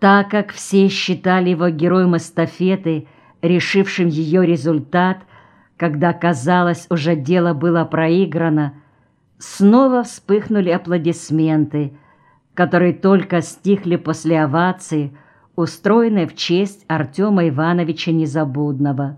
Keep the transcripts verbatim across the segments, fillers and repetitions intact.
Так как все считали его героем эстафеты, решившим ее результат, когда, казалось, уже дело было проиграно, снова вспыхнули аплодисменты, которые только стихли после овации, устроенной в честь Артема Ивановича Незабудного.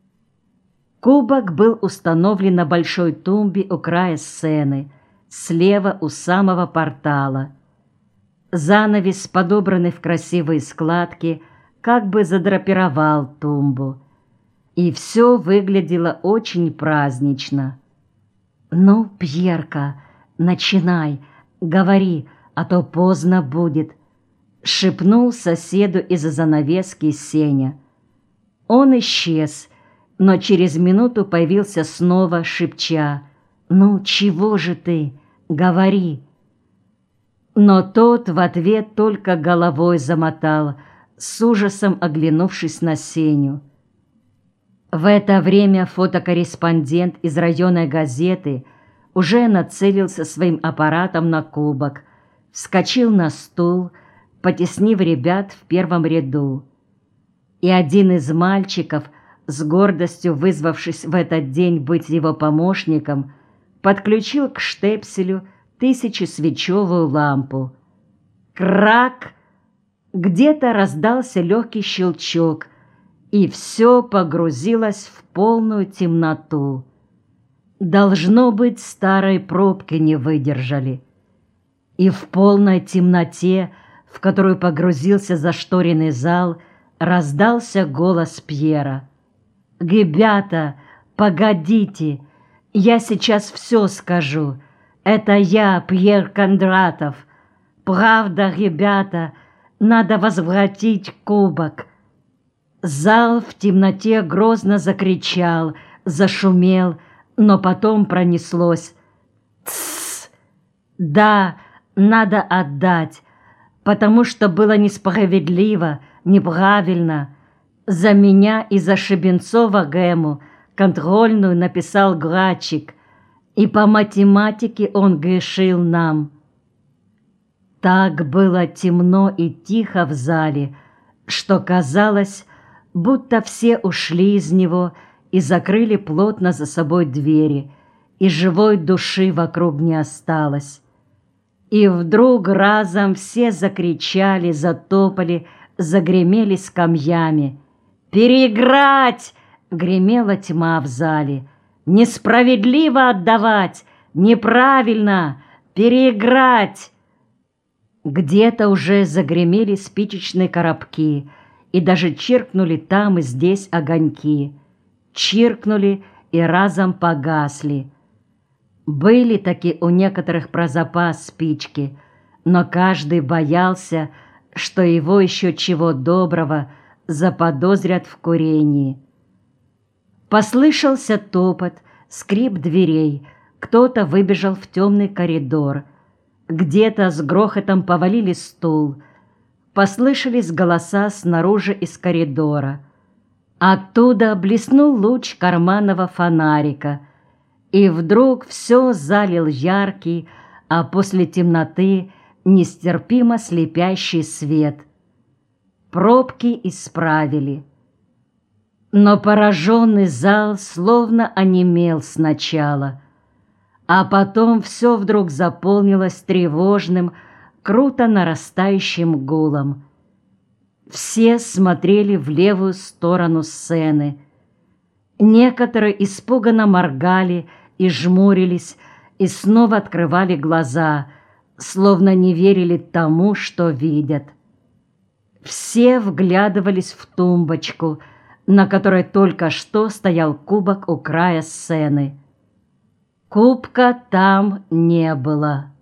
Кубок был установлен на большой тумбе у края сцены, слева у самого портала. Занавес, подобранный в красивые складки, как бы задрапировал тумбу, и все выглядело очень празднично. «Ну, Пьерка, начинай, говори, а то поздно будет», — шепнул соседу из-за занавески Сеня. Он исчез, но через минуту появился снова, шепча: «Ну, чего же ты? Говори». Но тот в ответ только головой замотал, с ужасом оглянувшись на Сеню. В это время фотокорреспондент из районной газеты уже нацелился своим аппаратом на кубок, вскочил на стул, потеснив ребят в первом ряду. И один из мальчиков, с гордостью вызвавшись в этот день быть его помощником, подключил к штепселю тысячесвечевую лампу. Крак! Где-то раздался легкий щелчок, и все погрузилось в полную темноту. Должно быть, старой пробки не выдержали. И в полной темноте, в которую погрузился зашторенный зал, раздался голос Пьера: «Ребята, погодите, я сейчас все скажу. Это я, Пьер Кондратов. Правда, ребята, надо возвратить кубок». Зал в темноте грозно закричал, зашумел, но потом пронеслось: «Тссс! Да, надо отдать, потому что было несправедливо, неправильно. За меня и за Шебенцова Гэму контрольную написал Грачик, и по математике он грешил нам». Так было темно и тихо в зале, что казалось, будто все ушли из него и закрыли плотно за собой двери, и живой души вокруг не осталось. И вдруг разом все закричали, затопали, загремели скамьями. «Переиграть!» — гремела тьма в зале. «Несправедливо отдавать! Неправильно! Переиграть!» Где-то уже загремели спичечные коробки, и даже чиркнули там и здесь огоньки. Чиркнули и разом погасли. Были таки у некоторых про запас спички, но каждый боялся, что его еще чего доброго заподозрят в курении. Послышался топот, скрип дверей, кто-то выбежал в темный коридор. Где-то с грохотом повалили стул. Послышались голоса снаружи из коридора. Оттуда блеснул луч карманного фонарика, и вдруг все залил яркий, а после темноты нестерпимо слепящий свет. Пробки исправили. Но пораженный зал словно онемел сначала, а потом все вдруг заполнилось тревожным, круто нарастающим гулом. Все смотрели в левую сторону сцены. Некоторые испуганно моргали и жмурились, и снова открывали глаза, словно не верили тому, что видят. Все вглядывались в тумбочку, на которой только что стоял кубок у края сцены. Кубка там не было.